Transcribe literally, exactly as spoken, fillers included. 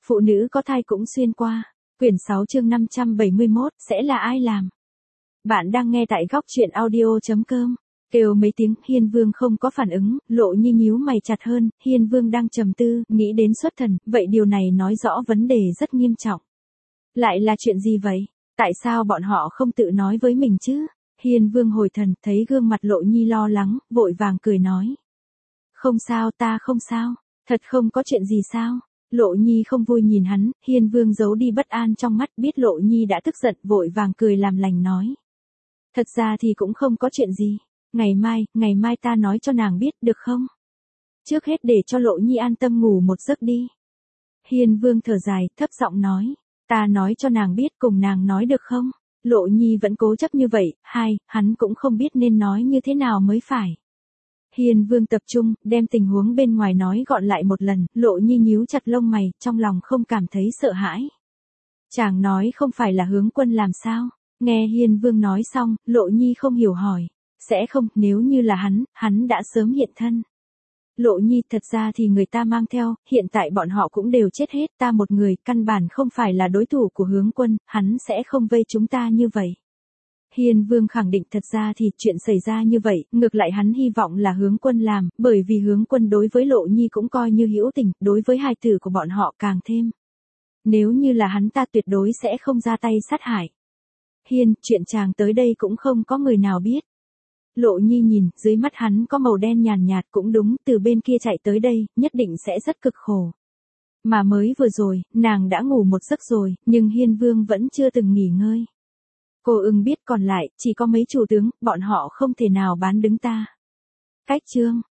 Phụ nữ có thai cũng xuyên qua. Quyển sáu chương năm trăm bảy mươi mốt, sẽ là ai làm? Bạn đang nghe tại góc truyện audio.com. Kêu mấy tiếng, Hiên Vương không có phản ứng, Lộ Nhi nhíu mày chặt hơn, Hiên Vương đang trầm tư, nghĩ đến xuất thần, vậy điều này nói rõ vấn đề rất nghiêm trọng. Lại là chuyện gì vậy? Tại sao bọn họ không tự nói với mình chứ? Hiên Vương hồi thần, thấy gương mặt Lộ Nhi lo lắng, vội vàng cười nói. Không sao, ta không sao. Thật không có chuyện gì sao? Lộ Nhi không vui nhìn hắn, Hiên Vương giấu đi bất an trong mắt, biết Lộ Nhi đã tức giận, vội vàng cười làm lành nói. Thật ra thì cũng không có chuyện gì. Ngày mai, ngày mai ta nói cho nàng biết, được không? Trước hết để cho Lộ Nhi an tâm ngủ một giấc đi. Hiên Vương thở dài, thấp giọng nói. Ta nói cho nàng biết, cùng nàng nói được không? Lộ Nhi vẫn cố chấp như vậy, hai, hắn cũng không biết nên nói như thế nào mới phải. Hiên Vương tập trung, đem tình huống bên ngoài nói gọn lại một lần, Lộ Nhi nhíu chặt lông mày, trong lòng không cảm thấy sợ hãi. Chàng nói không phải là Hướng Quân làm sao? Nghe Hiên Vương nói xong, Lộ Nhi không hiểu hỏi. Sẽ không, nếu như là hắn, hắn đã sớm hiện thân. Lộ Nhi, thật ra thì người ta mang theo, hiện tại bọn họ cũng đều chết hết, ta một người, căn bản không phải là đối thủ của Hướng Quân, hắn sẽ không vây chúng ta như vậy. Hiên Vương khẳng định thật ra thì chuyện xảy ra như vậy, ngược lại hắn hy vọng là Hướng Quân làm, bởi vì Hướng Quân đối với Lộ Nhi cũng coi như hữu tình, đối với hài tử của bọn họ càng thêm. Nếu như là hắn ta tuyệt đối sẽ không ra tay sát hại. Hiên, chuyện chàng tới đây cũng không có người nào biết. Lộ Nhi nhìn, dưới mắt hắn có màu đen nhàn nhạt, cũng đúng, từ bên kia chạy tới đây, nhất định sẽ rất cực khổ. Mà mới vừa rồi, nàng đã ngủ một giấc rồi, nhưng Hiên Vương vẫn chưa từng nghỉ ngơi. Cô ưng biết còn lại, chỉ có mấy chủ tướng, bọn họ không thể nào bán đứng ta. Cách chương.